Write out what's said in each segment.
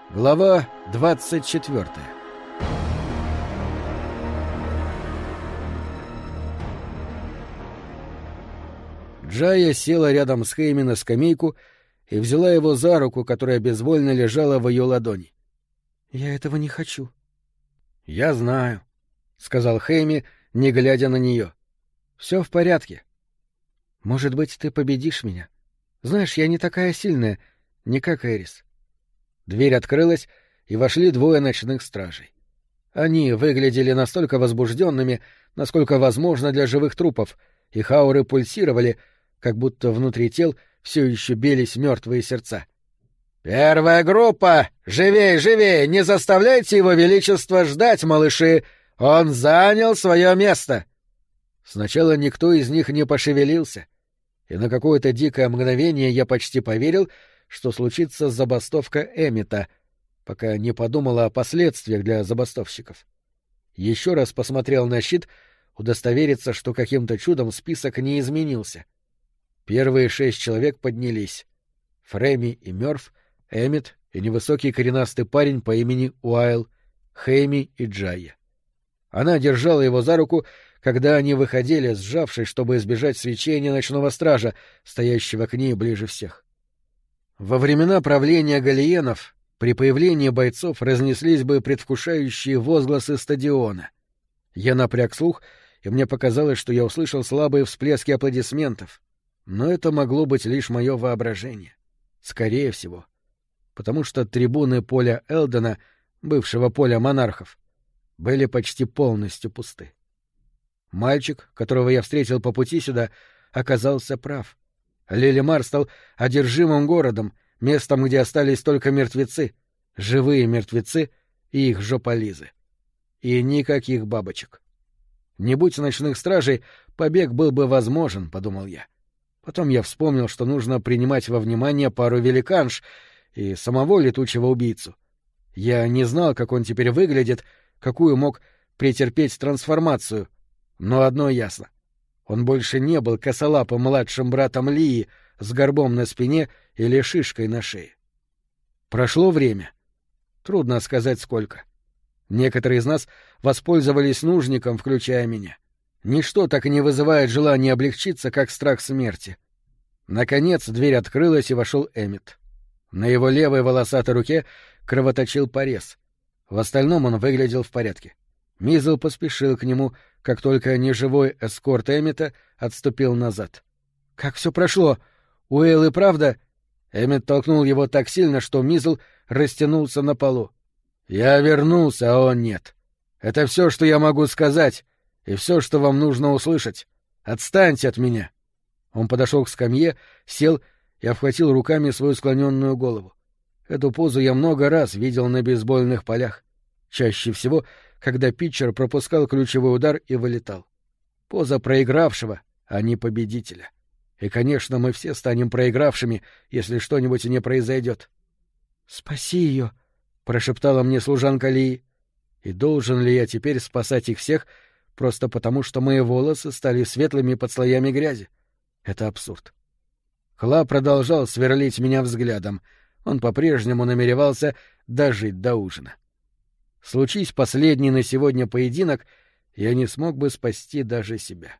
Глава 24. Джайя села рядом с Хэйми на скамейку и взяла его за руку, которая безвольно лежала в ее ладони. «Я этого не хочу». «Я знаю», — сказал Хэйми, не глядя на нее. «Все в порядке. Может быть, ты победишь меня? Знаешь, я не такая сильная, не как Эрис». Дверь открылась, и вошли двое ночных стражей. Они выглядели настолько возбужденными, насколько возможно для живых трупов, их ауры пульсировали, как будто внутри тел все еще бились мертвые сердца. «Первая группа! Живей, живей! Не заставляйте его величество ждать, малыши! Он занял свое место!» Сначала никто из них не пошевелился, и на какое-то дикое мгновение я почти поверил, что случится забастовка Эммета, пока не подумала о последствиях для забастовщиков. Еще раз посмотрел на щит, удостовериться, что каким-то чудом список не изменился. Первые 6 человек поднялись. Фрейми и Мёрф, Эммет и невысокий коренастый парень по имени Уайл, Хэйми и Джайя. Она держала его за руку, когда они выходили, сжавшись, чтобы избежать свечения ночного стража, стоящего к ней ближе всех. Во времена правления галиенов при появлении бойцов разнеслись бы предвкушающие возгласы стадиона. Я напряг слух, и мне показалось, что я услышал слабые всплески аплодисментов. Но это могло быть лишь мое воображение. Скорее всего. Потому что трибуны поля Элдена, бывшего поля монархов, были почти полностью пусты. Мальчик, которого я встретил по пути сюда, оказался прав. Лилимар стал одержимым городом, местом, где остались только мертвецы, живые мертвецы и их жополизы. И никаких бабочек. Не будь ночных стражей, побег был бы возможен, — подумал я. Потом я вспомнил, что нужно принимать во внимание пару великанш и самого летучего убийцу. Я не знал, как он теперь выглядит, какую мог претерпеть трансформацию, но одно ясно. Он больше не был косолапым младшим братом Лии с горбом на спине или шишкой на шее. Прошло время. Трудно сказать, сколько. Некоторые из нас воспользовались нужником, включая меня. Ничто так не вызывает желания облегчиться, как страх смерти. Наконец дверь открылась, и вошел Эммет. На его левой волосатой руке кровоточил порез. В остальном он выглядел в порядке. Мизл поспешил к нему, как только неживой эскорт Эммета отступил назад. «Как все прошло? Уэйл и правда?» Эммет толкнул его так сильно, что Мизл растянулся на полу. «Я вернулся, а он нет. Это все, что я могу сказать, и все, что вам нужно услышать. Отстаньте от меня!» Он подошел к скамье, сел и обхватил руками свою склоненную голову. Эту позу я много раз видел на бейсбольных полях. Чаще всего, когда питчер пропускал ключевой удар и вылетал. Поза проигравшего, а не победителя. И, конечно, мы все станем проигравшими, если что-нибудь не произойдет. «Спаси ее!» — прошептала мне служанка Лии. И должен ли я теперь спасать их всех, просто потому что мои волосы стали светлыми под слоями грязи? Это абсурд. Кла продолжал сверлить меня взглядом. Он по-прежнему намеревался дожить до ужина. Случись последний на сегодня поединок, я не смог бы спасти даже себя.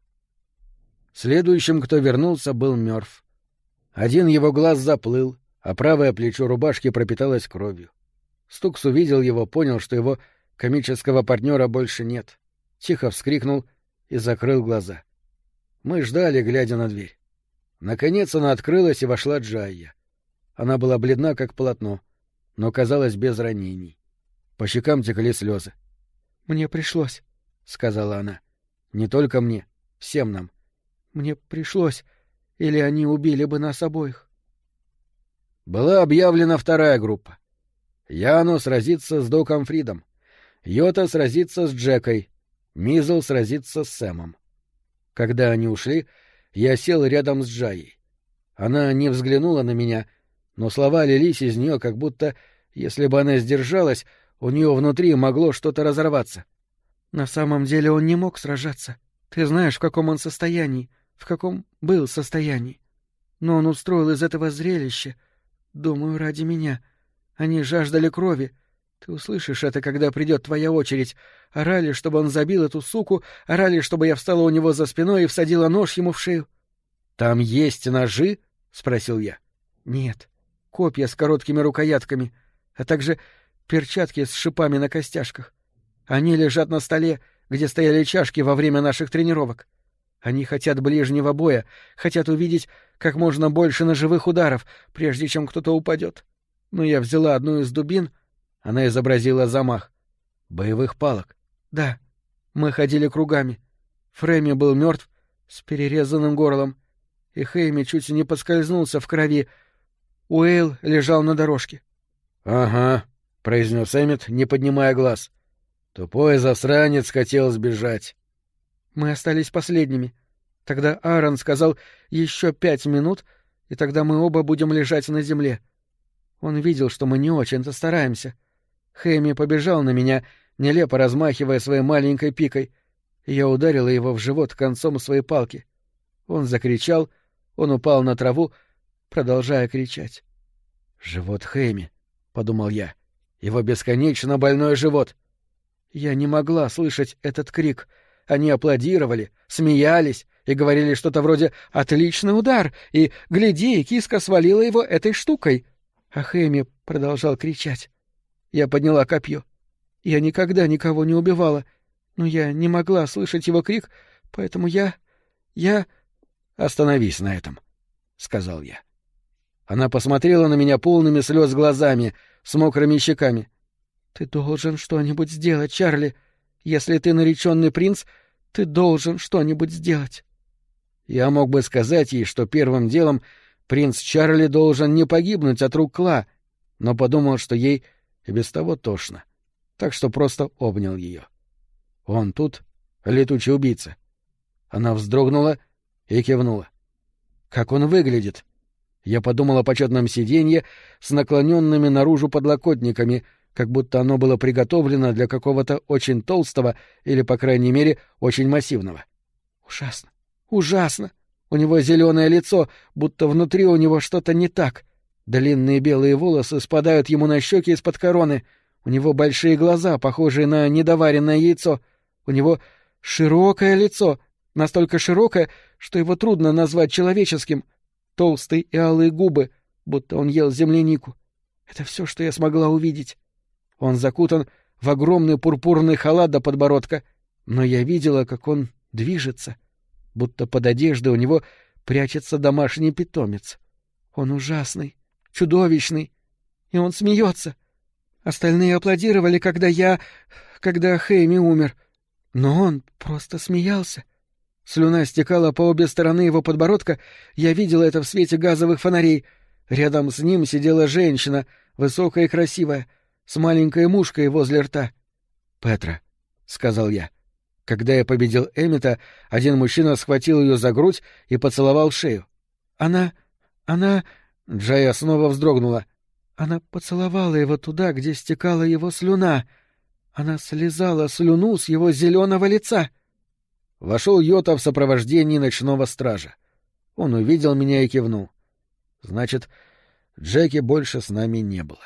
Следующим, кто вернулся, был Мёрф. Один его глаз заплыл, а правое плечо рубашки пропиталось кровью. Стукс увидел его, понял, что его комического партнера больше нет. Тихо вскрикнул и закрыл глаза. Мы ждали, глядя на дверь. Наконец она открылась, и вошла Джайя. Она была бледна, как полотно, но казалась без ранений. По щекам текли слезы. «Мне пришлось», — сказала она. «Не только мне, всем нам. Мне пришлось, или они убили бы нас обоих». Была объявлена вторая группа. Яно сразится с Доком Фридом. Йота сразится с Джекой. Мизл сразится с Сэмом. Когда они ушли, я сел рядом с Джайей. Она не взглянула на меня, но слова лились из нее, как будто, если бы она сдержалась, у нее внутри могло что-то разорваться. «На самом деле он не мог сражаться. Ты знаешь, в каком он состоянии, в каком был состоянии. Но он устроил из этого зрелище, думаю, ради меня. Они жаждали крови. Ты услышишь это, когда придет твоя очередь. Орали, чтобы он забил эту суку, орали, чтобы я встала у него за спиной и всадила нож ему в шею. — Там есть ножи? — спросил я. — Нет. Копья с короткими рукоятками, а также перчатки с шипами на костяшках. Они лежат на столе, где стояли чашки во время наших тренировок. Они хотят ближнего боя, хотят увидеть как можно больше ножевых ударов, прежде чем кто-то упадет. Но я взяла одну из дубин, она изобразила замах. Боевых палок. Да, мы ходили кругами. Фрейми был мертв, с перерезанным горлом, и Хэйми чуть не поскользнулся в крови. Уэйл лежал на дорожке. — Ага, — произнес Эммет, не поднимая глаз. Тупой засранец хотел сбежать. Мы остались последними. Тогда Аарон сказал еще 5 минут, и тогда мы оба будем лежать на земле. Он видел, что мы не очень-то стараемся. Хэйми побежал на меня, нелепо размахивая своей маленькой пикой, и я ударила его в живот концом своей палки. Он закричал, он упал на траву, продолжая кричать. «Живот Хэйми», — подумал я, — «его бесконечно больной живот». Я не могла слышать этот крик. Они аплодировали, смеялись и говорили что-то вроде «Отличный удар!» и «Гляди, киска свалила его этой штукой!» А Хэйми продолжал кричать. Я подняла копье. Я никогда никого не убивала, но я не могла слышать его крик, поэтому я... «Остановись на этом», — сказал я. Она посмотрела на меня полными слез глазами, с мокрыми щеками. «Ты должен что-нибудь сделать, Чарли. Если ты нареченный принц, ты должен что-нибудь сделать». Я мог бы сказать ей, что первым делом принц Чарли должен не погибнуть от рук Кла, но подумал, что ей и без того тошно, так что просто обнял ее. «Он тут, летучий убийца». Она вздрогнула и кивнула. «Как он выглядит?» Я подумал о почетном сиденье с наклоненными наружу подлокотниками, как будто оно было приготовлено для какого-то очень толстого или, по крайней мере, очень массивного. Ужасно, ужасно. У него зеленое лицо, будто внутри у него что-то не так. Длинные белые волосы спадают ему на щеки из-под короны. У него большие глаза, похожие на недоваренное яйцо. У него широкое лицо, настолько широкое, что его трудно назвать человеческим. Толстые и алые губы, будто он ел землянику. Это все, что я смогла увидеть. Он закутан в огромный пурпурный халат до подбородка, но я видела, как он движется, будто под одеждой у него прячется домашний питомец. Он ужасный, чудовищный, и он смеется. Остальные аплодировали, когда Хэйми умер, но он просто смеялся. Слюна стекала по обе стороны его подбородка, я видела это в свете газовых фонарей. Рядом с ним сидела женщина, высокая и красивая, с маленькой мушкой возле рта. «Петра», — сказал я. Когда я победил Эммета, один мужчина схватил ее за грудь и поцеловал шею. Она... Джая снова вздрогнула. Она поцеловала его туда, где стекала его слюна. Она слезала слюну с его зеленого лица. Вошел Йота в сопровождении ночного стража. Он увидел меня и кивнул. Значит, Джеки больше с нами не было.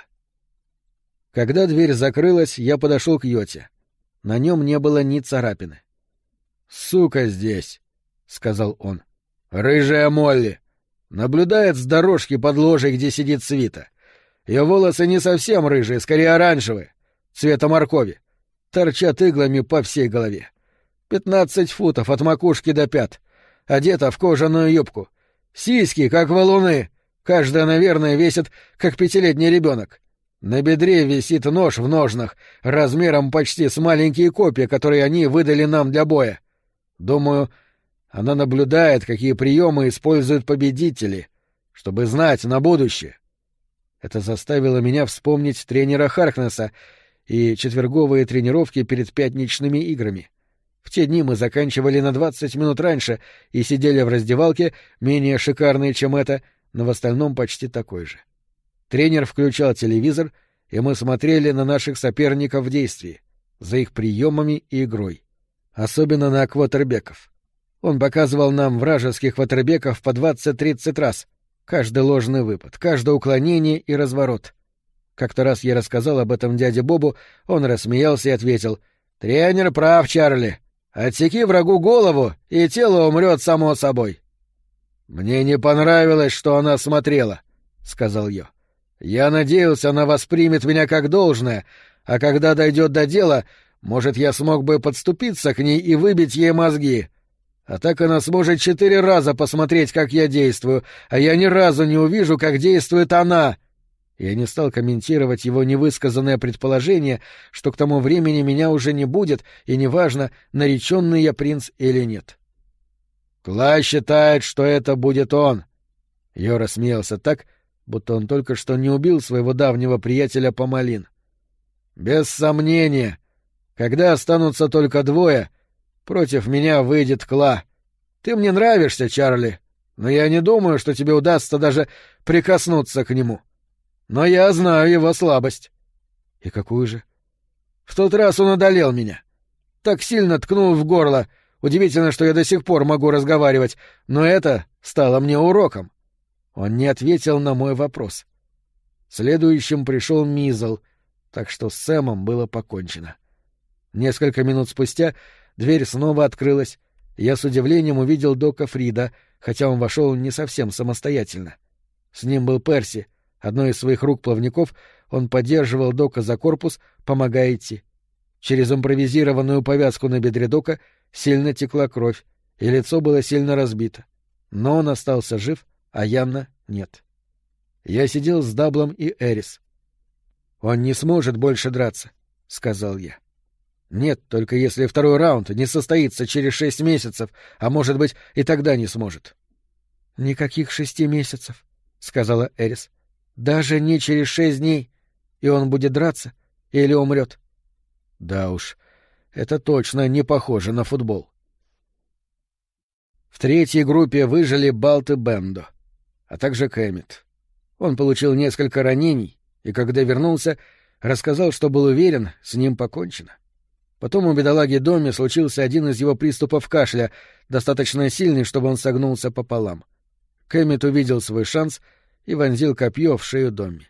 Когда дверь закрылась, я подошел к Йоте. На нем не было ни царапины. «Сука здесь», — сказал он. «Рыжая Молли. Наблюдает с дорожки под ложей, где сидит свита. Ее волосы не совсем рыжие, скорее оранжевые, цвета моркови. Торчат иглами по всей голове. 15 футов от макушки до пят. Одета в кожаную юбку. Сиськи, как валуны. Каждая, наверное, весит, как 5-летний ребенок. На бедре висит нож в ножнах, размером почти с маленькие копья, которые они выдали нам для боя. Думаю, она наблюдает, какие приемы используют победители, чтобы знать на будущее. Это заставило меня вспомнить тренера Харкнесса и четверговые тренировки перед пятничными играми. В те дни мы заканчивали на 20 минут раньше и сидели в раздевалке, менее шикарной, чем эта, но в остальном почти такой же. Тренер включал телевизор, и мы смотрели на наших соперников в действии, за их приемами и игрой. Особенно на квотербеков. Он показывал нам вражеских квотербеков по 20-30 раз. Каждый ложный выпад, каждое уклонение и разворот. Как-то раз я рассказал об этом дяде Бобу, он рассмеялся и ответил: «Тренер прав, Чарли. Отсеки врагу голову, и тело умрет само собой». «Мне не понравилось, что она смотрела», — сказал Йо. «Я надеялся, она воспримет меня как должное, а когда дойдет до дела, может, я смог бы подступиться к ней и выбить ей мозги. А так она сможет 4 раза посмотреть, как я действую, а я ни разу не увижу, как действует она». Я не стал комментировать его невысказанное предположение, что к тому времени меня уже не будет, и неважно, нареченный я принц или нет. «Кла считает, что это будет он». Йо рассмеялся так, будто он только что не убил своего давнего приятеля Помалин. «Без сомнения, когда останутся только 2, против меня выйдет Кла. Ты мне нравишься, Чарли, но я не думаю, что тебе удастся даже прикоснуться к нему. Но я знаю его слабость». «И какую же?» «В тот раз он одолел меня. Так сильно ткнул в горло. Удивительно, что я до сих пор могу разговаривать, но это стало мне уроком». Он не ответил на мой вопрос. Следующим пришел Мизл, так что с Сэмом было покончено. Несколько минут спустя дверь снова открылась, и я с удивлением увидел Дока Фрида, хотя он вошел не совсем самостоятельно. С ним был Перси. Одной из своих рук-плавников он поддерживал Дока за корпус, помогая идти. Через импровизированную повязку на бедре Дока сильно текла кровь, и лицо было сильно разбито. Но он остался жив, а Янна нет. Я сидел с Даблом и Эрис. «Он не сможет больше драться», — сказал я. «Нет, только если второй раунд не состоится через 6 месяцев, а может быть, и тогда не сможет». «Никаких 6 месяцев», — сказала Эрис. «Даже не через 6 дней, и он будет драться или умрет». «Да уж, это точно не похоже на футбол». В третьей группе выжили Балт и Бендо, а также Кэммит. Он получил несколько ранений, и когда вернулся, рассказал, что был уверен, с ним покончено. Потом у бедолаги Домми случился один из его приступов кашля, достаточно сильный, чтобы он согнулся пополам. Кэммит увидел свой шанс и вонзил копье в шею Домми.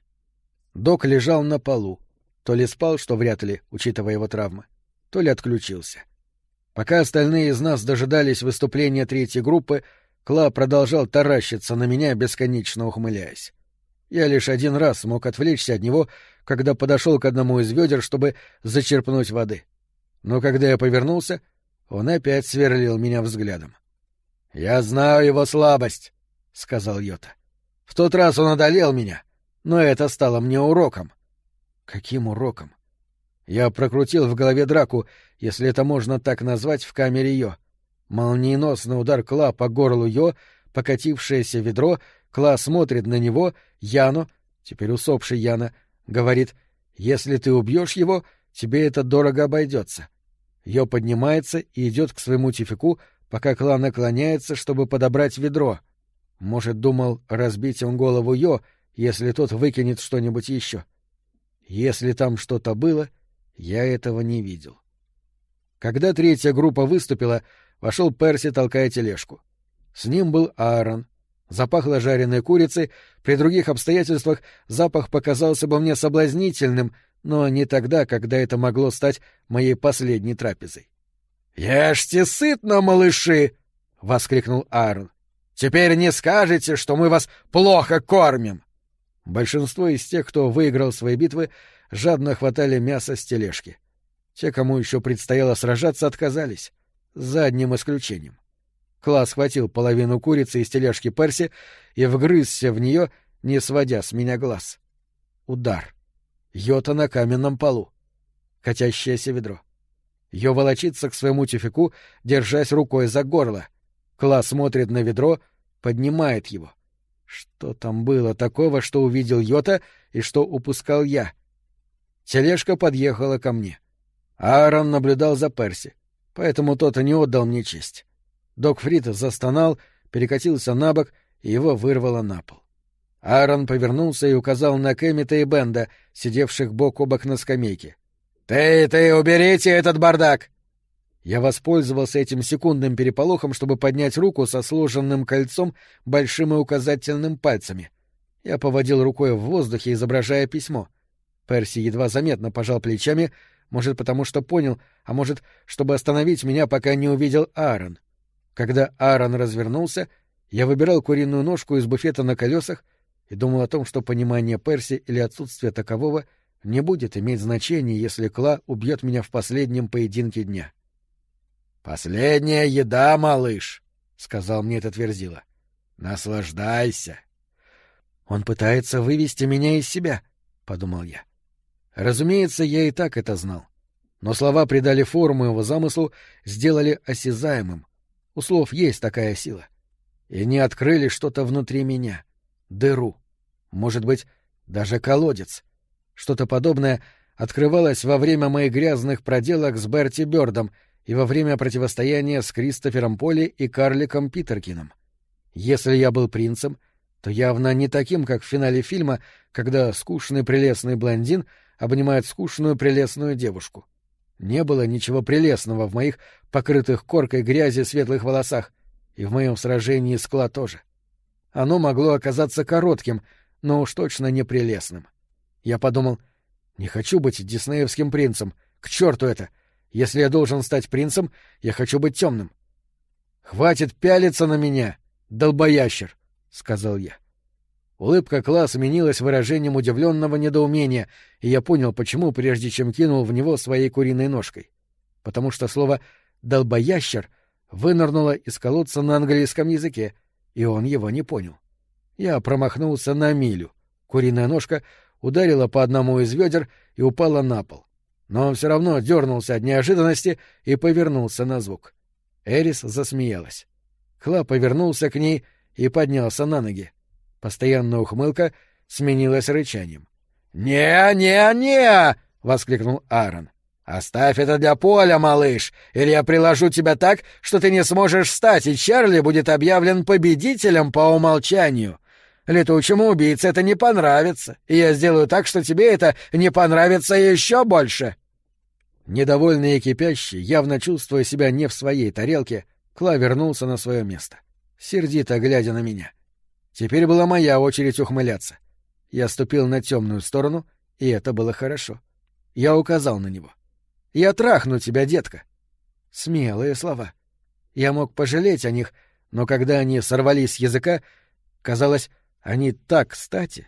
Док лежал на полу, то ли спал, что вряд ли, учитывая его травмы, то ли отключился. Пока остальные из нас дожидались выступления третьей группы, Кла продолжал таращиться на меня, бесконечно ухмыляясь. Я лишь один раз смог отвлечься от него, когда подошел к одному из ведер, чтобы зачерпнуть воды. Но когда я повернулся, он опять сверлил меня взглядом. — Я знаю его слабость, — сказал Йота. — В тот раз он одолел меня, но это стало мне уроком. — Каким уроком? Я прокрутил в голове драку, если это можно так назвать, в камере Йо. Молниеносный удар Кла по горлу Йо, покатившееся ведро, Кла смотрит на него, Яну, теперь усопший Яна, говорит: «Если ты убьешь его, тебе это дорого обойдется». Йо поднимается и идет к своему тюфяку, пока Кла наклоняется, чтобы подобрать ведро. Может, думал разбить он голову Йо, если тот выкинет что-нибудь еще. Если там что-то было, я этого не видел. Когда третья группа выступила, вошел Перси, толкая тележку. С ним был Аарон. Запахло жареной курицей, при других обстоятельствах запах показался бы мне соблазнительным, но не тогда, когда это могло стать моей последней трапезой. «Ешьте сытно, малыши!» — воскликнул Аарон. «Теперь не скажете, что мы вас плохо кормим!» Большинство из тех, кто выиграл свои битвы, жадно хватали мясо с тележки. Те, кому еще предстояло сражаться, отказались, за одним исключением. Кла схватил половину курицы из тележки Перси и вгрызся в нее, не сводя с меня глаз. Удар. Йота на каменном полу. Катящееся ведро. Йо волочится к своему тюфяку, держась рукой за горло. Кла смотрит на ведро, поднимает его. Что там было такого, что увидел Йота и что упускал я? Тележка подъехала ко мне. Аарон наблюдал за Перси, поэтому тот и не отдал мне честь. Док Фрид застонал, перекатился на бок, и его вырвало на пол. Аарон повернулся и указал на Кэммита и Бенда, сидевших бок о бок на скамейке. «Ты, уберите этот бардак!» Я воспользовался этим секундным переполохом, чтобы поднять руку со сложенным кольцом большим и указательным пальцами. Я поводил рукой в воздухе, изображая письмо. Перси едва заметно пожал плечами, может, потому что понял, а может, чтобы остановить меня, пока не увидел Аарон. Когда Аарон развернулся, я выбирал куриную ножку из буфета на колесах и думал о том, что понимание Перси или отсутствие такового не будет иметь значения, если Кла убьет меня в последнем поединке дня. «Последняя еда, малыш», — сказал мне этот Верзила. «Наслаждайся». «Он пытается вывести меня из себя», — подумал я. Разумеется, я и так это знал. Но слова придали форму его замыслу, сделали осязаемым. У слов есть такая сила. И они открыли что-то внутри меня. Дыру. Может быть, даже колодец. Что-то подобное открывалось во время моих грязных проделок с Берти Бёрдом и во время противостояния с Кристофером Полли и Карликом Питеркином. Если я был принцем, то явно не таким, как в финале фильма, когда скучный прелестный блондин обнимает скучную прелестную девушку. Не было ничего прелестного в моих покрытых коркой грязи светлых волосах, и в моем сражении с Кла тоже. Оно могло оказаться коротким, но уж точно не прелестным. Я подумал, не хочу быть диснеевским принцем, к черту это! Если я должен стать принцем, я хочу быть темным. «Хватит пялиться на меня, долбоящер!» — сказал я. Улыбка Кла сменилась выражением удивленного недоумения, и я понял, почему, прежде чем кинул в него своей куриной ножкой. Потому что слово «долбоящер» вынырнуло из колодца на английском языке, и он его не понял. Я промахнулся на милю. Куриная ножка ударила по одному из ведер и упала на пол. Но он все равно дернулся от неожиданности и повернулся на звук. Эрис засмеялась. Кла повернулся к ней и поднялся на ноги. Постоянная ухмылка сменилась рычанием. «Не-не-не!» — воскликнул Аарон. «Оставь это для Поля, малыш, или я приложу тебя так, что ты не сможешь встать, и Чарли будет объявлен победителем по умолчанию. Летучему убийце это не понравится, и я сделаю так, что тебе это не понравится еще больше». Недовольный и кипящий, явно чувствуя себя не в своей тарелке, Кла вернулся на свое место, сердито глядя на меня. Теперь была моя очередь ухмыляться. Я ступил на темную сторону, и это было хорошо. Я указал на него. «Я трахну тебя, детка». Смелые слова. Я мог пожалеть о них, но когда они сорвались с языка, казалось, они так кстати.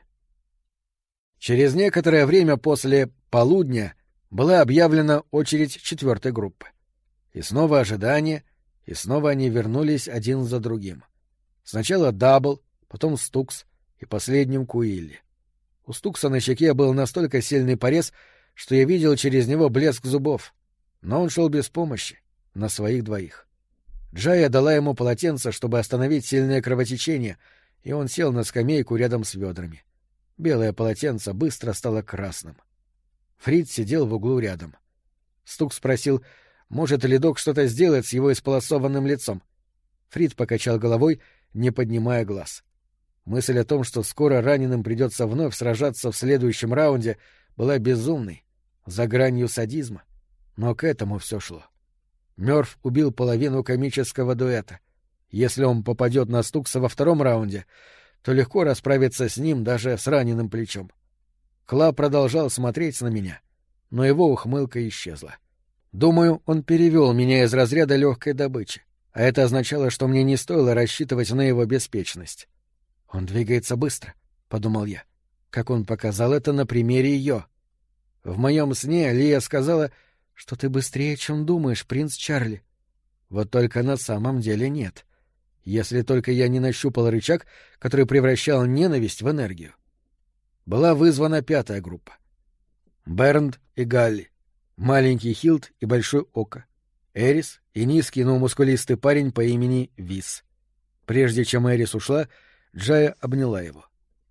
Через некоторое время после полудня была объявлена очередь 4-й группы. И снова ожидание, и снова они вернулись один за другим. Сначала Дабл, потом Стукс и последним Куилли. У Стукса на щеке был настолько сильный порез, что я видел через него блеск зубов. Но он шел без помощи, на своих двоих. Джая дала ему полотенце, чтобы остановить сильное кровотечение, и он сел на скамейку рядом с ведрами. Белое полотенце быстро стало красным. Фрид сидел в углу рядом. Стукс спросил, может ли док что-то сделать с его исполосованным лицом. Фрид покачал головой, не поднимая глаз. Мысль о том, что скоро раненым придется вновь сражаться в следующем раунде, была безумной, за гранью садизма. Но к этому все шло. Мёрф убил половину комического дуэта. Если он попадет на Стукса во втором раунде, то легко расправиться с ним даже с раненым плечом. Кла продолжал смотреть на меня, но его ухмылка исчезла. Думаю, он перевел меня из разряда легкой добычи, а это означало, что мне не стоило рассчитывать на его беспечность. «Он двигается быстро», — подумал я, как он показал это на примере ее. В моем сне Лия сказала, что ты быстрее, чем думаешь, принц Чарли. Вот только на самом деле нет. Если только я не нащупал рычаг, который превращал ненависть в энергию. Была вызвана 5-я группа. Бернд и Галли, маленький Хилд и большой Ока, Эрис и низкий, но мускулистый парень по имени Вис. Прежде чем Эрис ушла, Джая обняла его.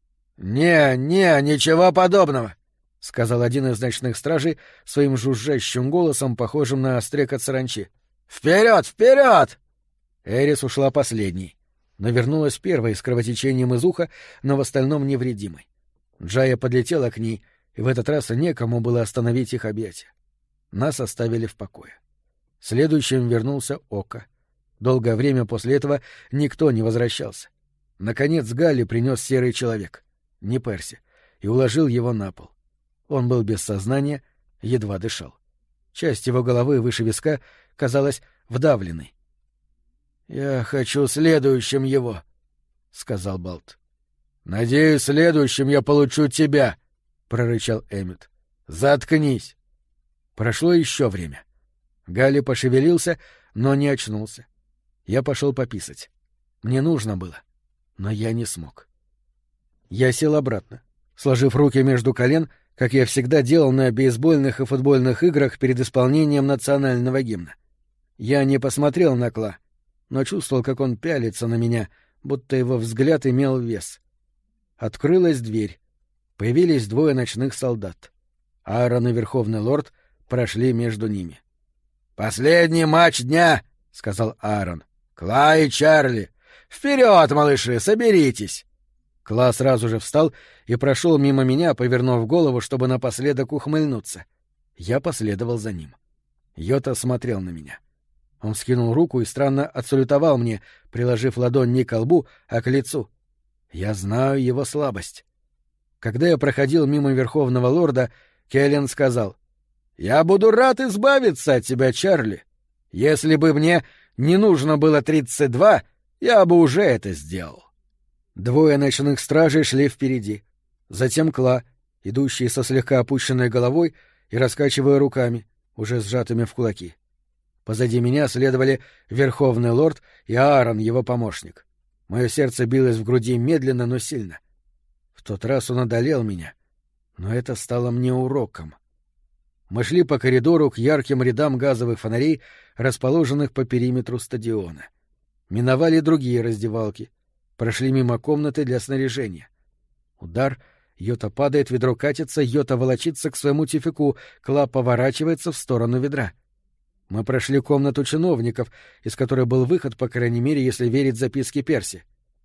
«Ничего подобного!» — сказал один из ночных стражей своим жужжащим голосом, похожим на стрекот саранчи. «Вперед, вперед!» Эрис ушла последней, но вернулась первой с кровотечением из уха, но в остальном невредимой. Джая подлетела к ней, и в этот раз некому было остановить их объятия. Нас оставили в покое. Следующим вернулся Ока. Долгое время после этого никто не возвращался. Наконец Галли принес серый человек, не Перси, и уложил его на пол. Он был без сознания, едва дышал. Часть его головы выше виска казалась вдавленной. «Я хочу следующим его», — сказал Балт. «Надеюсь, следующим я получу тебя», — прорычал Эммет. «Заткнись». Прошло еще время. Галли пошевелился, но не очнулся. Я пошел пописать. Мне нужно было, но я не смог. Я сел обратно, сложив руки между колен, как я всегда делал на бейсбольных и футбольных играх перед исполнением национального гимна. Я не посмотрел на Кла, но чувствовал, как он пялится на меня, будто его взгляд имел вес. Открылась дверь. Появились двое ночных солдат. Аарон и Верховный Лорд прошли между ними. «Последний матч дня!» — сказал Аарон. «Кла и Чарли! Вперед, малыши, соберитесь!» Кла сразу же встал и прошел мимо меня, повернув голову, чтобы напоследок ухмыльнуться. Я последовал за ним. Йота смотрел на меня. Он вскинул руку и странно отсалютовал мне, приложив ладонь не к лбу, а к лицу. Я знаю его слабость. Когда я проходил мимо Верховного Лорда, Келлен сказал: «Я буду рад избавиться от тебя, Чарли. Если бы мне не нужно было 32, я бы уже это сделал». Двое ночных стражей шли впереди. Затем Кла, идущий со слегка опущенной головой и раскачивая руками, уже сжатыми в кулаки. Позади меня следовали Верховный Лорд и Аарон, его помощник. Мое сердце билось в груди медленно, но сильно. В тот раз он одолел меня, но это стало мне уроком. Мы шли по коридору к ярким рядам газовых фонарей, расположенных по периметру стадиона. Миновали другие раздевалки. Прошли мимо комнаты для снаряжения. Удар, Йота падает, ведро катится, Йота волочится к своему тюфяку, Кла поворачивается в сторону ведра. Мы прошли комнату чиновников, из которой был выход, по крайней мере, если верить записке Перси.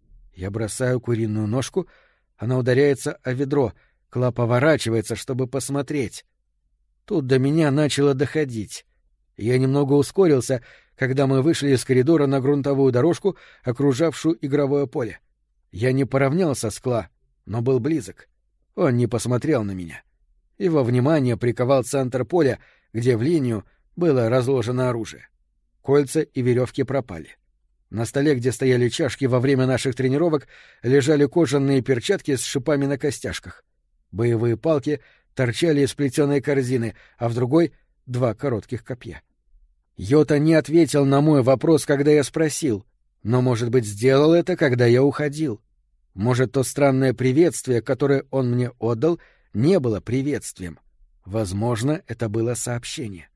Я бросаю куриную ножку, она ударяется о ведро, Кла поворачивается, чтобы посмотреть. Тут до меня начало доходить. Я немного ускорился, когда мы вышли из коридора на грунтовую дорожку, окружавшую игровое поле. Я не поравнялся с Кла, но был близок. Он не посмотрел на меня. Его внимание приковал центр поля, где в линию было разложено оружие. Кольца и веревки пропали. На столе, где стояли чашки во время наших тренировок, лежали кожаные перчатки с шипами на костяшках. Боевые палки торчали из плетеной корзины, а в другой — 2 коротких копья. Йота не ответил на мой вопрос, когда я спросил, но, может быть, сделал это, когда я уходил. Может, то странное приветствие, которое он мне отдал, не было приветствием. Возможно, это было сообщение.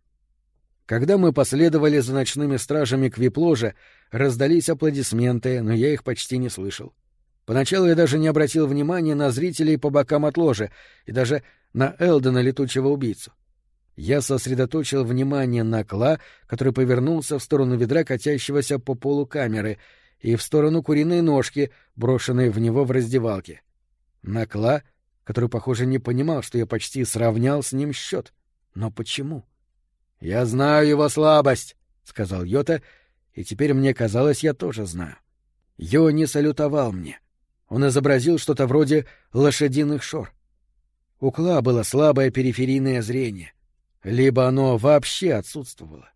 Когда мы последовали за ночными стражами к вип-ложе, раздались аплодисменты, но я их почти не слышал. Поначалу я даже не обратил внимания на зрителей по бокам от ложи и даже на Элдена, летучего убийцу. Я сосредоточил внимание на Кла, который повернулся в сторону ведра, катящегося по полу камеры, и в сторону куриной ножки, брошенной в него в раздевалке. На Кла, который, похоже, не понимал, что я почти сравнял с ним счет. Но почему? «Я знаю его слабость», — сказал Йота, и теперь мне казалось, я тоже знаю. Йо не салютовал мне. Он изобразил что-то вроде лошадиных шор. У Кла было слабое периферийное зрение. Либо оно вообще отсутствовало.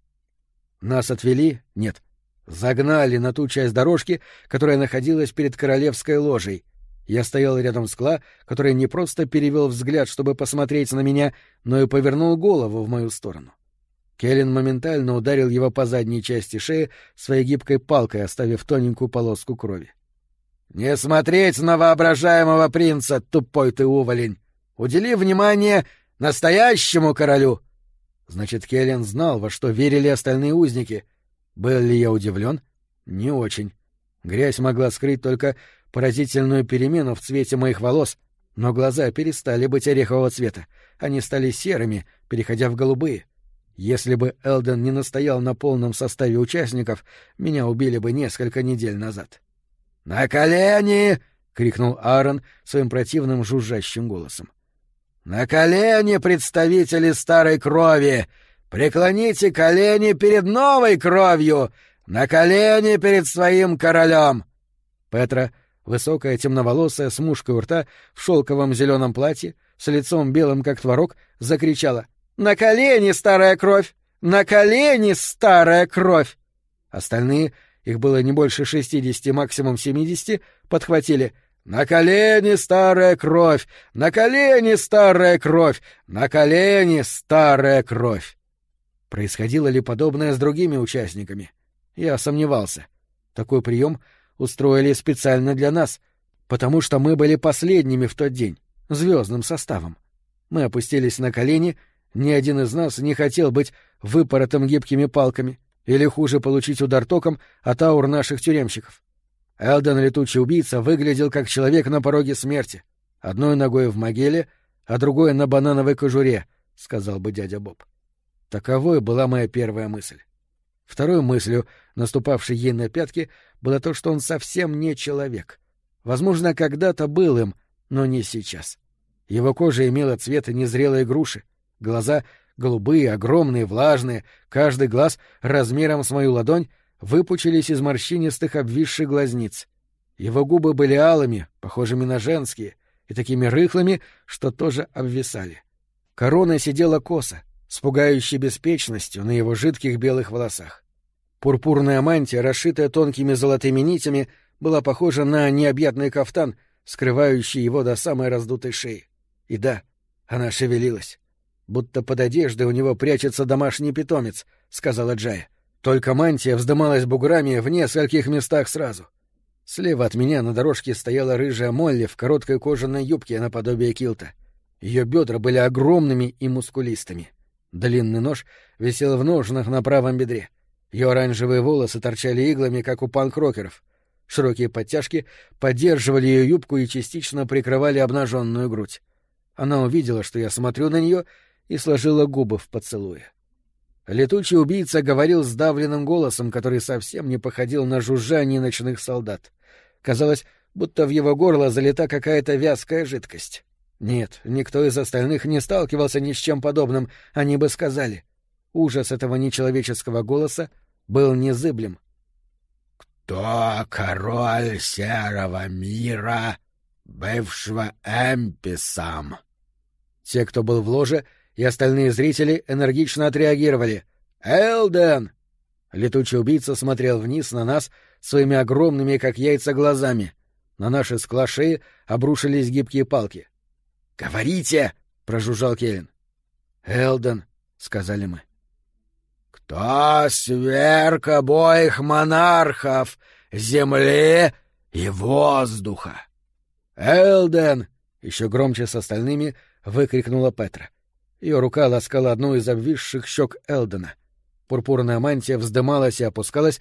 Нас отвели, нет, загнали на ту часть дорожки, которая находилась перед королевской ложей. Я стоял рядом с Кла, который не просто перевел взгляд, чтобы посмотреть на меня, но и повернул голову в мою сторону. Келлен моментально ударил его по задней части шеи своей гибкой палкой, оставив тоненькую полоску крови. «Не смотреть на воображаемого принца, тупой ты уволень! Удели внимание настоящему королю!» Значит, Келлен знал, во что верили остальные узники. Был ли я удивлен? Не очень. Грязь могла скрыть только поразительную перемену в цвете моих волос, но глаза перестали быть орехового цвета. Они стали серыми, переходя в голубые. Если бы Элден не настоял на полном составе участников, меня убили бы несколько недель назад. «На колени!» — крикнул Аарон своим противным жужжащим голосом. «На колени, представители старой крови! Преклоните колени перед новой кровью! На колени перед своим королем!» Петра, Высокая, темноволосая, с мушкой у рта, в шелковом зеленом платье, с лицом белым, как творог, закричала: «На колени, старая кровь! На колени, старая кровь!» Остальные, их было не больше 60, максимум 70, подхватили: «На колени, старая кровь! На колени, старая кровь! На колени, старая кровь!» Происходило ли подобное с другими участниками? Я сомневался. Такой прием устроили специально для нас, потому что мы были последними в тот день, звездным составом. Мы опустились на колени, ни один из нас не хотел быть выпоротым гибкими палками или, хуже, получить удар током от аур наших тюремщиков. Элден, летучий убийца, выглядел как человек на пороге смерти, одной ногой в могиле, а другой на банановой кожуре, — сказал бы дядя Боб. Таковой была моя первая мысль. Второй мыслью, наступавшей ей на пятки, было то, что он совсем не человек. Возможно, когда-то был им, но не сейчас. Его кожа имела цвет незрелой груши, глаза голубые, огромные, влажные, каждый глаз размером с мою ладонь выпучились из морщинистых обвисших глазниц. Его губы были алыми, похожими на женские, и такими рыхлыми, что тоже обвисали. Корона сидела косо, с пугающей беспечностью на его жидких белых волосах. Пурпурная мантия, расшитая тонкими золотыми нитями, была похожа на необъятный кафтан, скрывающий его до самой раздутой шеи. И да, она шевелилась. «Будто под одеждой у него прячется домашний питомец», — сказала Джая. Только мантия вздымалась буграми в нескольких местах сразу. Слева от меня на дорожке стояла рыжая Молли в короткой кожаной юбке наподобие килта. Ее бедра были огромными и мускулистыми. Длинный нож висел в ножнах на правом бедре. Ее оранжевые волосы торчали иглами, как у панк-рокеров. Широкие подтяжки поддерживали ее юбку и частично прикрывали обнаженную грудь. Она увидела, что я смотрю на нее, и сложила губы в поцелуе. Летучий убийца говорил сдавленным голосом, который совсем не походил на жужжание ночных солдат. Казалось, будто в его горло залита какая-то вязкая жидкость. Нет, никто из остальных не сталкивался ни с чем подобным, они бы сказали. Ужас этого нечеловеческого голоса был незыблем. «Кто король серого мира, бывшего Эмписом?» Те, кто был в ложе, и остальные зрители энергично отреагировали. «Элден!» Летучий убийца смотрел вниз на нас своими огромными, как яйца, глазами. На наши склаши обрушились гибкие палки. «Говорите!» — прожужжал Келлен. «Элден», — сказали мы. «Кто сверг обоих монархов, земли и воздуха?» «Элден!» — еще громче с остальными выкрикнула Петра. Ее рука ласкала одну из обвисших щек Элдена. Пурпурная мантия вздымалась и опускалась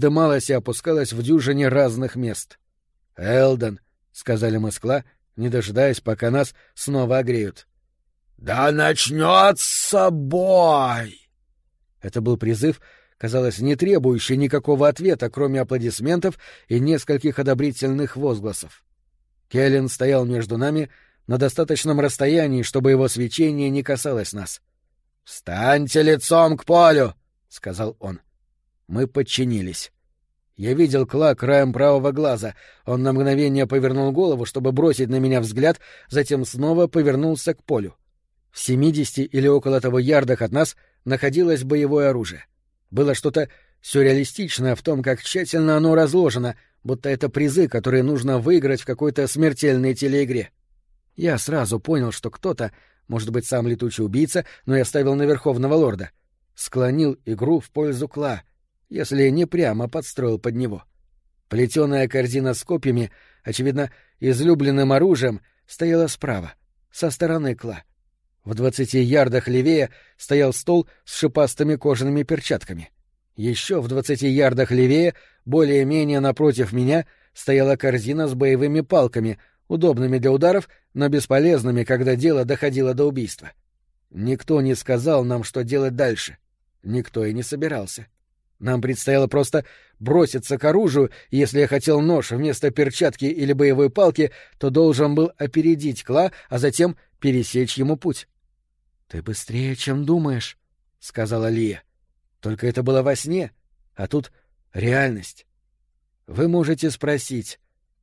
в дюжине разных мест. «Элден», — сказали мы скла, не дожидаясь, пока нас снова огреют. «Да начнется бой!» Это был призыв, казалось, не требующий никакого ответа, кроме аплодисментов и нескольких одобрительных возгласов. Келлен стоял между нами на достаточном расстоянии, чтобы его свечение не касалось нас. «Встаньте лицом к полю!» — сказал он. Мы подчинились. Я видел Кла краем правого глаза. Он на мгновение повернул голову, чтобы бросить на меня взгляд, затем снова повернулся к полю. В 70 или около того ярдах от нас находилось боевое оружие. Было что-то сюрреалистичное в том, как тщательно оно разложено, будто это призы, которые нужно выиграть в какой-то смертельной телеигре. Я сразу понял, что кто-то, может быть, сам летучий убийца, но я ставил на Верховного Лорда, склонил игру в пользу Кла, если не прямо подстроил под него. Плетеная корзина с копьями, очевидно, излюбленным оружием, стояла справа, со стороны Кла. В 20 ярдах левее стоял стол с шипастыми кожаными перчатками. Еще в 20 ярдах левее, более-менее напротив меня, стояла корзина с боевыми палками, удобными для ударов, но бесполезными, когда дело доходило до убийства. Никто не сказал нам, что делать дальше. Никто и не собирался. Нам предстояло просто броситься к оружию, и если я хотел нож вместо перчатки или боевой палки, то должен был опередить Кла, а затем пересечь ему путь. — Ты быстрее, чем думаешь, — сказала Лия. Только это было во сне, а тут реальность. Вы можете спросить,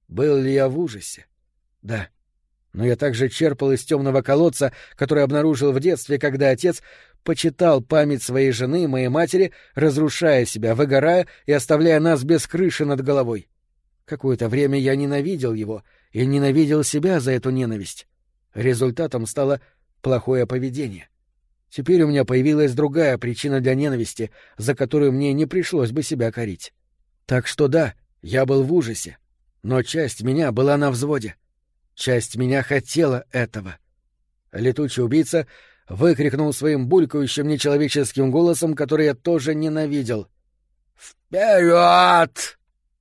Был ли я в ужасе? Да. Но я также черпал из темного колодца, который обнаружил в детстве, когда отец почитал память своей жены, моей матери, разрушая себя, выгорая и оставляя нас без крыши над головой. Какое-то время я ненавидел его и ненавидел себя за эту ненависть. Результатом стало плохое поведение. Теперь у меня появилась другая причина для ненависти, за которую мне не пришлось бы себя корить. Так что да, я был в ужасе, но часть меня была на взводе. Часть меня хотела этого. Летучий убийца выкрикнул своим булькающим нечеловеческим голосом, который я тоже ненавидел. «Вперед!»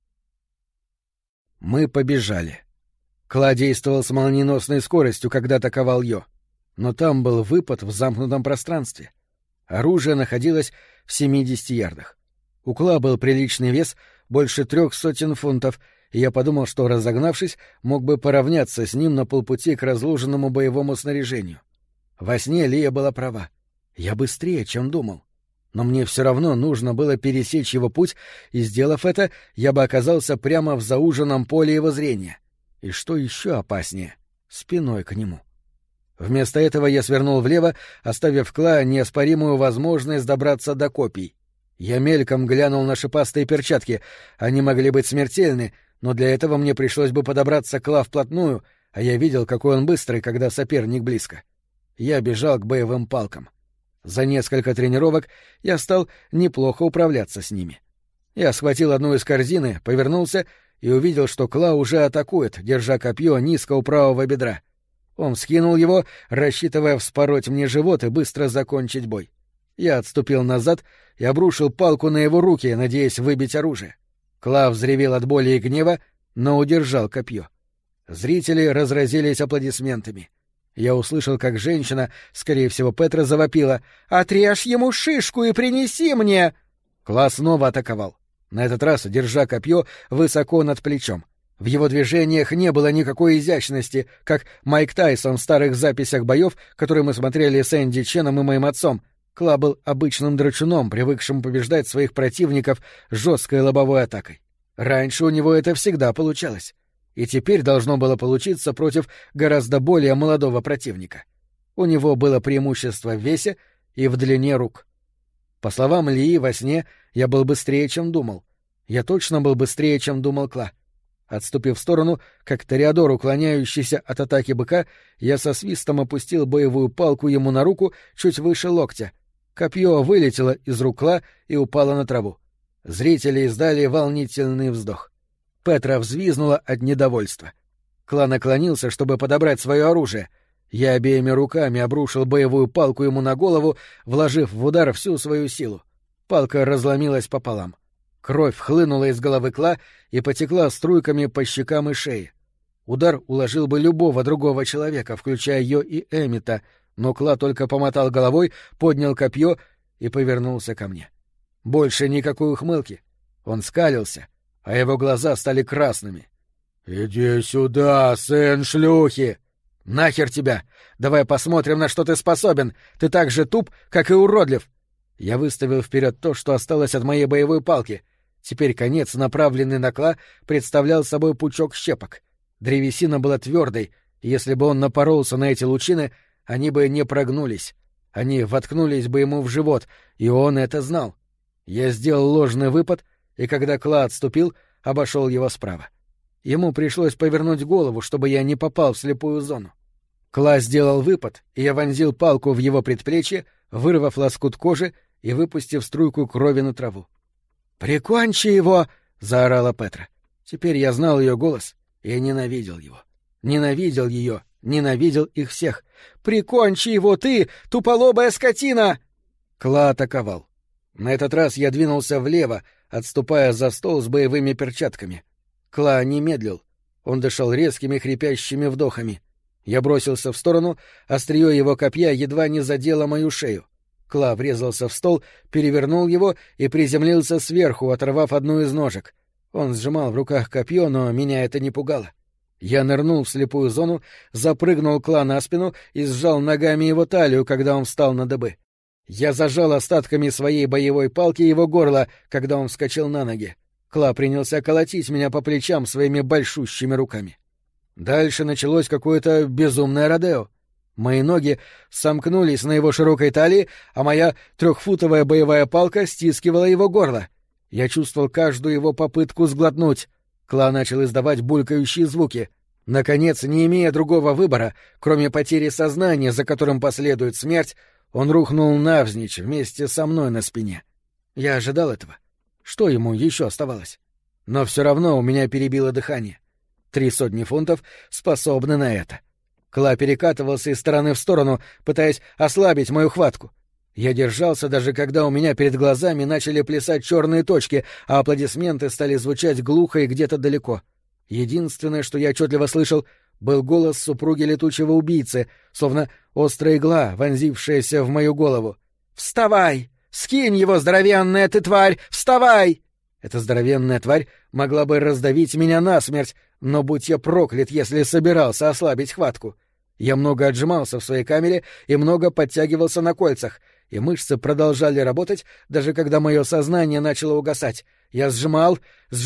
Мы побежали. Кла действовал с молниеносной скоростью, когда атаковал Йо. Но там был выпад в замкнутом пространстве. Оружие находилось в 70 ярдах. У Кла был приличный вес, больше 300 фунтов, и я подумал, что, разогнавшись, мог бы поравняться с ним на полпути к разложенному боевому снаряжению. Во сне Лия была права. Я быстрее, чем думал. Но мне все равно нужно было пересечь его путь, и, сделав это, я бы оказался прямо в зауженном поле его зрения. И что еще опаснее — спиной к нему. Вместо этого я свернул влево, оставив Кла неоспоримую возможность добраться до копий. Я мельком глянул на шипастые перчатки. Они могли быть смертельны, но для этого мне пришлось бы подобраться к Кла вплотную, а я видел, какой он быстрый, когда соперник близко. Я бежал к боевым палкам. За несколько тренировок я стал неплохо управляться с ними. Я схватил одну из корзины, повернулся и увидел, что Кла уже атакует, держа копье низко у правого бедра. Он вскинул его, рассчитывая вспороть мне живот и быстро закончить бой. Я отступил назад и обрушил палку на его руки, надеясь выбить оружие. Кла взревел от боли и гнева, но удержал копье. Зрители разразились аплодисментами. Я услышал, как женщина, скорее всего, Петра, завопила: «Отрежь ему шишку и принеси мне!» Кла снова атаковал, на этот раз держа копье высоко над плечом. В его движениях не было никакой изящности, как Майк Тайсон в старых записях боев, которые мы смотрели с Энди Ченом и моим отцом. Кла был обычным драчуном, привыкшим побеждать своих противников жесткой лобовой атакой. Раньше у него это всегда получалось. И теперь должно было получиться против гораздо более молодого противника. У него было преимущество в весе и в длине рук. По словам Лии, во сне я был быстрее, чем думал. Я точно был быстрее, чем думал Кла. Отступив в сторону, как тореадор, уклоняющийся от атаки быка, я со свистом опустил боевую палку ему на руку чуть выше локтя. Копье вылетело из рук Кла и упало на траву. Зрители издали волнительный вздох. Петра взвизнула от недовольства. Кла наклонился, чтобы подобрать свое оружие. Я обеими руками обрушил боевую палку ему на голову, вложив в удар всю свою силу. Палка разломилась пополам. Кровь хлынула из головы Кла и потекла струйками по щекам и шее. Удар уложил бы любого другого человека, включая Йо и Эмита, но Кла только помотал головой, поднял копье и повернулся ко мне. Больше никакой ухмылки. Он скалился, а его глаза стали красными. «Иди сюда, сын шлюхи!» «Нахер тебя! Давай посмотрим, на что ты способен! Ты так же туп, как и уродлив!» Я выставил вперед то, что осталось от моей боевой палки. Теперь конец, направленный на Кла, представлял собой пучок щепок. Древесина была твердой, и если бы он напоролся на эти лучины, они бы не прогнулись. Они воткнулись бы ему в живот, и он это знал. Я сделал ложный выпад, и когда Кла отступил, обошел его справа. Ему пришлось повернуть голову, чтобы я не попал в слепую зону. Кла сделал выпад, и я вонзил палку в его предплечье, вырвав лоскут кожи и выпустив струйку крови на траву. «Прикончи его!» — заорала Петра. Теперь я знал ее голос и ненавидел его. Ненавидел ее, ненавидел их всех. «Прикончи его, ты, туполобая скотина!» Кла атаковал. На этот раз я двинулся влево, отступая за стол с боевыми перчатками. Кла не медлил. Он дышал резкими хрипящими вдохами. Я бросился в сторону, острие его копья едва не задело мою шею. Кла врезался в стол, перевернул его и приземлился сверху, оторвав одну из ножек. Он сжимал в руках копье, но меня это не пугало. Я нырнул в слепую зону, запрыгнул Кла на спину и сжал ногами его талию, когда он встал на дыбы. Я зажал остатками своей боевой палки его горло, когда он вскочил на ноги. Кла принялся колотить меня по плечам своими большущими руками. Дальше началось какое-то безумное родео. Мои ноги сомкнулись на его широкой талии, а моя 3-футовая боевая палка стискивала его горло. Я чувствовал каждую его попытку сглотнуть. Кла начал издавать булькающие звуки. Наконец, не имея другого выбора, кроме потери сознания, за которым последует смерть, он рухнул навзничь вместе со мной на спине. Я ожидал этого. Что ему еще оставалось? Но все равно у меня перебило дыхание. 300 фунтов способны на это. Кла перекатывался из стороны в сторону, пытаясь ослабить мою хватку. Я держался, даже когда у меня перед глазами начали плясать черные точки, а аплодисменты стали звучать глухо и где-то далеко. Единственное, что я отчетливо слышал, был голос супруги летучего убийцы, словно острая игла, вонзившаяся в мою голову. «Вставай! Скинь его, здоровенная ты тварь! Вставай!» Эта здоровенная тварь могла бы раздавить меня насмерть, но будь я проклят, если собирался ослабить хватку. Я много отжимался в своей камере и много подтягивался на кольцах, и мышцы продолжали работать, даже когда мое сознание начало угасать. Я сжимал,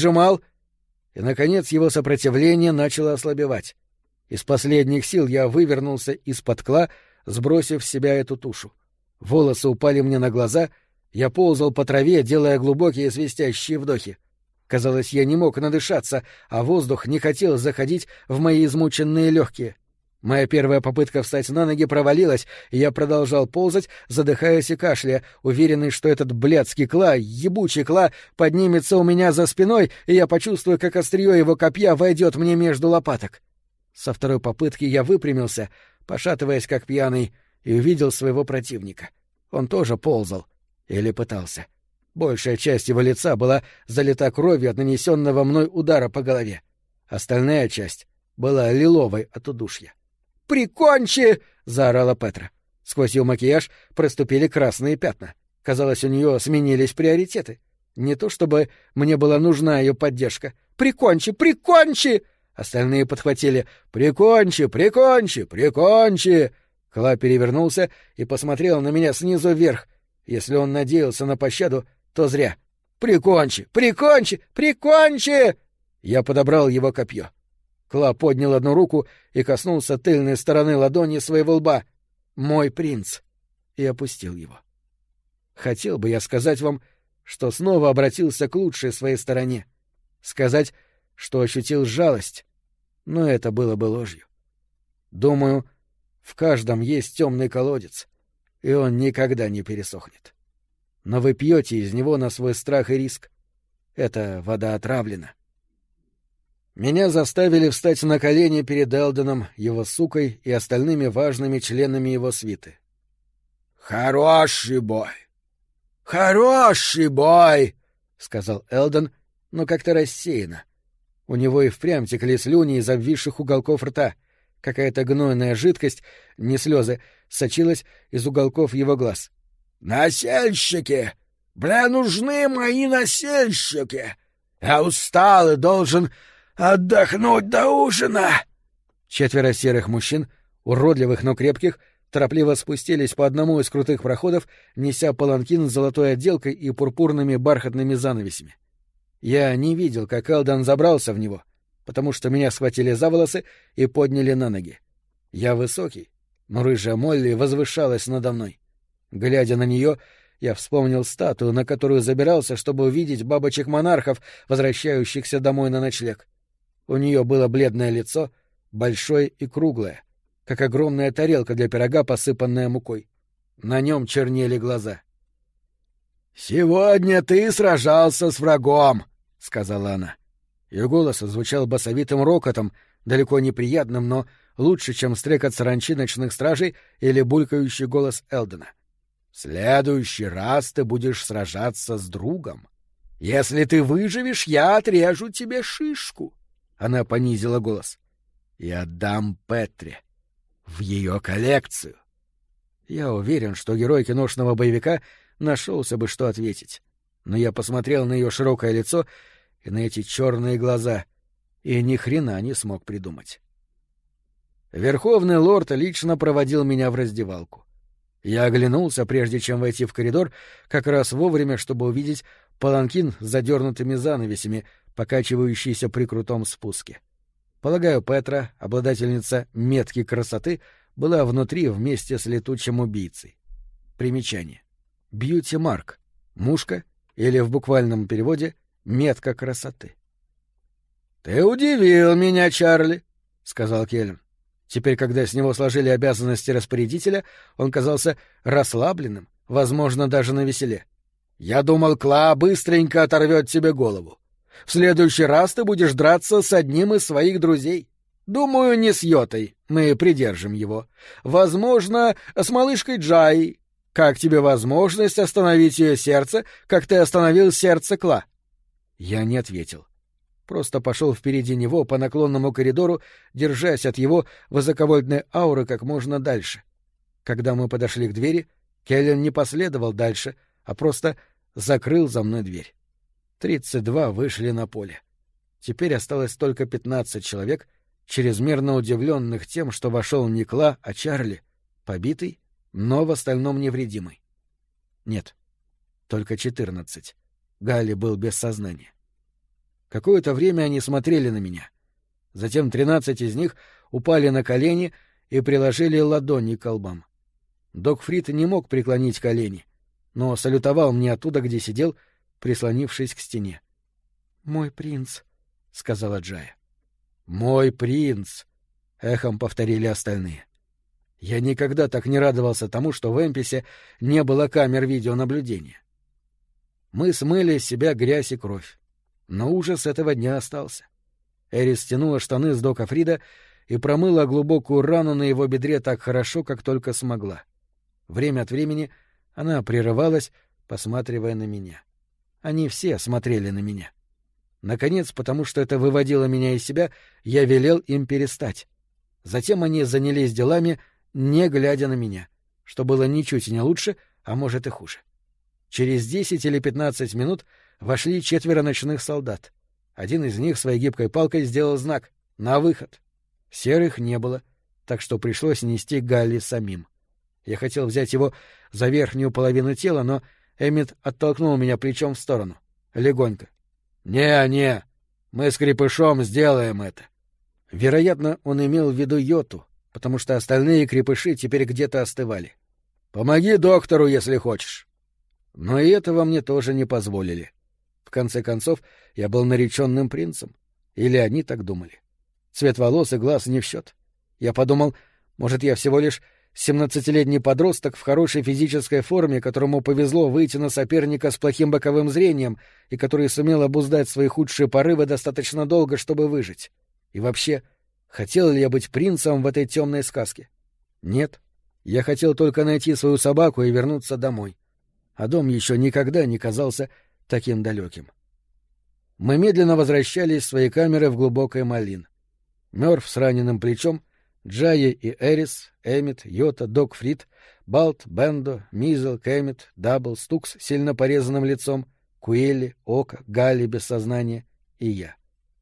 и, наконец, его сопротивление начало ослабевать. Из последних сил я вывернулся из-под Кла, сбросив с себя эту тушу. Волосы упали мне на глаза, я ползал по траве, делая глубокие свистящие вдохи. Казалось, я не мог надышаться, а воздух не хотел заходить в мои измученные легкие. Моя первая попытка встать на ноги провалилась, и я продолжал ползать, задыхаясь и кашляя, уверенный, что этот блядский Кла, ебучий Кла, поднимется у меня за спиной, и я почувствую, как острие его копья войдет мне между лопаток. Со второй попытки я выпрямился, пошатываясь как пьяный, и увидел своего противника. Он тоже ползал. Или пытался. Большая часть его лица была залита кровью от нанесенного мной удара по голове. Остальная часть была лиловой от удушья. «Прикончи!» — заорала Петра. Сквозь ее макияж проступили красные пятна. Казалось, у нее сменились приоритеты. Не то чтобы мне была нужна ее поддержка. «Прикончи! Прикончи!» Остальные подхватили «Прикончи! Прикончи! Прикончи!» Кла перевернулся и посмотрел на меня снизу вверх. Если он надеялся на пощаду, то зря. «Прикончи! Прикончи! Прикончи!» Я подобрал его копье. Кла поднял одну руку и коснулся тыльной стороны ладони своего лба. «Мой принц!» И опустил его. Хотел бы я сказать вам, что снова обратился к лучшей своей стороне. Сказать, что ощутил жалость, но это было бы ложью. Думаю, в каждом есть темный колодец, и он никогда не пересохнет. Но вы пьете из него на свой страх и риск. Эта вода отравлена. Меня заставили встать на колени перед Элденом, его сукой и остальными важными членами его свиты. «Хороший бой! Хороший бой!» — сказал Элден, но как-то рассеянно. У него и впрямь текли слюни из обвисших уголков рта. Какая-то гнойная жидкость, не слезы, сочилась из уголков его глаз. «Насельщики! Бля, нужны мои насельщики! Я устал и должен отдохнуть до ужина!» 4 серых мужчин, уродливых, но крепких, торопливо спустились по одному из крутых проходов, неся паланкин с золотой отделкой и пурпурными бархатными занавесями. Я не видел, как Элден забрался в него, потому что меня схватили за волосы и подняли на ноги. Я высокий, но рыжая Молли возвышалась надо мной. Глядя на нее, я вспомнил статую, на которую забирался, чтобы увидеть бабочек-монархов, возвращающихся домой на ночлег. У нее было бледное лицо, большое и круглое, как огромная тарелка для пирога, посыпанная мукой. На нем чернели глаза. «Сегодня ты сражался с врагом», — сказала она. Ее голос звучал басовитым рокотом, далеко неприятным, но лучше, чем стрекот саранчи ночных стражей или булькающий голос Элдена. «В следующий раз ты будешь сражаться с другом. Если ты выживешь, я отрежу тебе шишку». Она понизила голос. «И отдам Петре в ее коллекцию». Я уверен, что герой киношного боевика нашелся бы, что ответить. Но я посмотрел на ее широкое лицо и на эти черные глаза, и ни хрена не смог придумать. Верховный лорд лично проводил меня в раздевалку. Я оглянулся, прежде чем войти в коридор, как раз вовремя, чтобы увидеть паланкин с задернутыми занавесями, покачивающийся при крутом спуске. Полагаю, Петра, обладательница метки красоты, была внутри вместе с летучим убийцей. Примечание. Бьюти-марк. Мушка, или в буквальном переводе метка красоты. — Ты удивил меня, Чарли, — сказал Келлен. Теперь, когда с него сложили обязанности распорядителя, он казался расслабленным, возможно, даже навеселе. — Я думал, Кла быстренько оторвет тебе голову. В следующий раз ты будешь драться с одним из своих друзей. Думаю, не с Йотой, мы придержим его. Возможно, с малышкой Джай. Как тебе возможность остановить ее сердце, как ты остановил сердце Кла? Я не ответил. Просто пошел впереди него по наклонному коридору, держась от его высоковольтной ауры как можно дальше. Когда мы подошли к двери, Келлен не последовал дальше, а просто закрыл за мной дверь. 32 вышли на поле. Теперь осталось только 15 человек, чрезмерно удивленных тем, что вошел не Кла, а Чарли, побитый, но в остальном невредимый. Нет, только 14. Галли был без сознания. Какое-то время они смотрели на меня. Затем 13 из них упали на колени и приложили ладони к колбам. Док Фрид не мог преклонить колени, но салютовал мне оттуда, где сидел, прислонившись к стене. «Мой принц», — сказала Джая. «Мой принц», — эхом повторили остальные. Я никогда так не радовался тому, что в Эмписе не было камер видеонаблюдения. Мы смыли с себя грязь и кровь. Но ужас этого дня остался. Эрис стянула штаны с Дока Фрида и промыла глубокую рану на его бедре так хорошо, как только смогла. Время от времени она прерывалась, посматривая на меня. Они все смотрели на меня. Наконец, потому что это выводило меня из себя, я велел им перестать. Затем они занялись делами, не глядя на меня, что было ничуть не лучше, а может и хуже. Через 10 или 15 минут вошли 4 ночных солдат. Один из них своей гибкой палкой сделал знак «На выход». Серых не было, так что пришлось нести Галли самим. Я хотел взять его за верхнюю половину тела, но Эммет оттолкнул меня плечом в сторону. Легонько. «Не, мы с крепышом сделаем это». Вероятно, он имел в виду Йоту, потому что остальные крепыши теперь где-то остывали. «Помоги доктору, если хочешь». Но и этого мне тоже не позволили. В конце концов, я был нареченным принцем. Или они так думали. Цвет волос и глаз не в счет. Я подумал, может, я всего лишь 17-летний подросток в хорошей физической форме, которому повезло выйти на соперника с плохим боковым зрением и который сумел обуздать свои худшие порывы достаточно долго, чтобы выжить. И вообще, хотел ли я быть принцем в этой темной сказке? Нет. Я хотел только найти свою собаку и вернуться домой. А дом еще никогда не казался таким далеким. Мы медленно возвращались в свои камеры в глубокой Малин. Мёрф с раненым плечом, Джайя и Эрис, Эммет, Йота, Док Фрид, Балт, Бендо, Мизел, Кэммет, Дабл, Стукс с сильно порезанным лицом, Куэлли, Ока, Галли без сознания и я.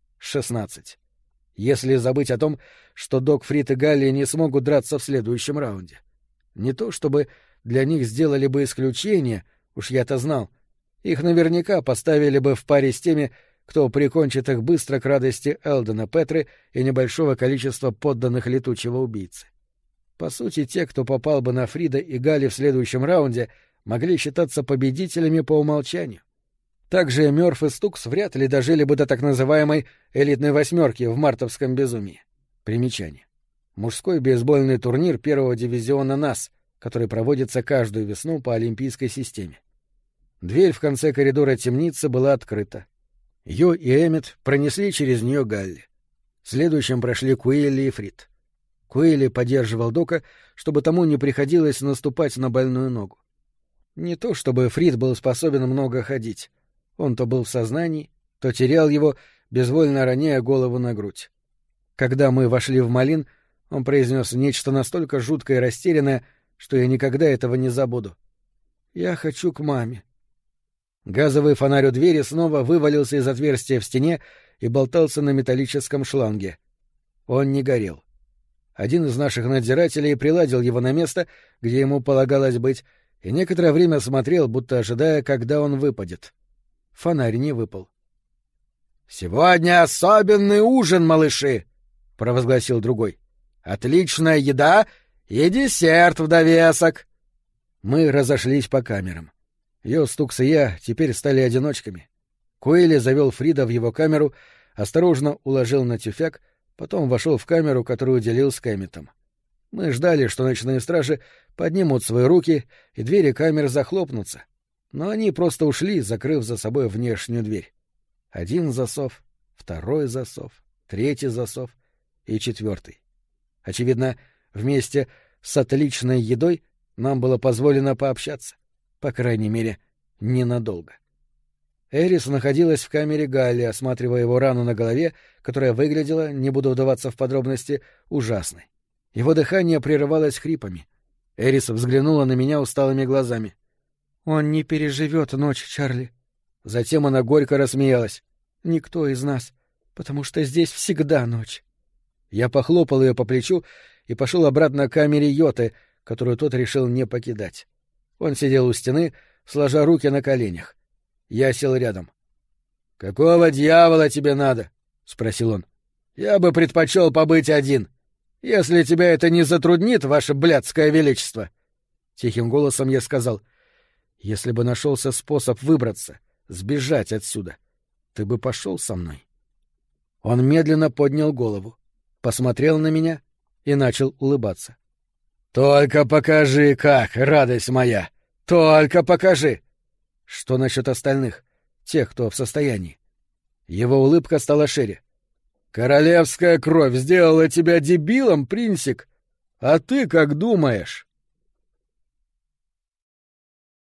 16. Если забыть о том, что Док Фрид и Галли не смогут драться в следующем раунде. Не то чтобы для них сделали бы исключение, уж я-то знал. Их наверняка поставили бы в паре с теми, кто прикончит их быстро к радости Элдена Петры и небольшого количества подданных летучего убийцы. По сути, те, кто попал бы на Фрида и Галли в следующем раунде, могли считаться победителями по умолчанию. Также Мёрф и Стукс вряд ли дожили бы до так называемой элитной восьмерки в мартовском безумии. Примечание. Мужской бейсбольный турнир первого дивизиона НАС, который проводится каждую весну по олимпийской системе. Дверь в конце коридора темницы была открыта. Йо и Эммет пронесли через нее Галли. Следующим прошли Куэлли и Фрид. Куэлли поддерживал Дока, чтобы тому не приходилось наступать на больную ногу. Не то чтобы Фрид был способен много ходить. Он то был в сознании, то терял его, безвольно роняя голову на грудь. Когда мы вошли в Малин, он произнес нечто настолько жуткое и растерянное, что я никогда этого не забуду. «Я хочу к маме». Газовый фонарь у двери снова вывалился из отверстия в стене и болтался на металлическом шланге. Он не горел. Один из наших надзирателей приладил его на место, где ему полагалось быть, и некоторое время смотрел, будто ожидая, когда он выпадет. Фонарь не выпал. «Сегодня особенный ужин, малыши!» — провозгласил другой. «Отличная еда и десерт в довесок!» Мы разошлись по камерам. Йостукс и я теперь стали одиночками. Куэли завел Фрида в его камеру, осторожно уложил на тюфяк, потом вошел в камеру, которую делил с Кэммитом. Мы ждали, что ночные стражи поднимут свои руки, и двери камер захлопнутся. Но они просто ушли, закрыв за собой внешнюю дверь. Один засов, второй засов, третий засов и четвертый. Очевидно, вместе с отличной едой нам было позволено пообщаться. По крайней мере, ненадолго. Эрис находилась в камере Галли, осматривая его рану на голове, которая выглядела, не буду вдаваться в подробности, ужасной. Его дыхание прерывалось хрипами. Эрис взглянула на меня усталыми глазами. «Он не переживет ночь, Чарли». Затем она горько рассмеялась. «Никто из нас, потому что здесь всегда ночь». Я похлопал ее по плечу и пошел обратно к камере Йоты, которую тот решил не покидать. Он сидел у стены, сложа руки на коленях. Я сел рядом. «Какого дьявола тебе надо?» — спросил он. «Я бы предпочел побыть один. Если тебя это не затруднит, ваше блядское величество». Тихим голосом я сказал: «Если бы нашелся способ выбраться, сбежать отсюда, ты бы пошел со мной?» Он медленно поднял голову, посмотрел на меня и начал улыбаться. «Только покажи, как, радость моя! Только покажи!» «Что насчет остальных, тех, кто в состоянии?» Его улыбка стала шире. «Королевская кровь сделала тебя дебилом, принцик? А ты как думаешь?»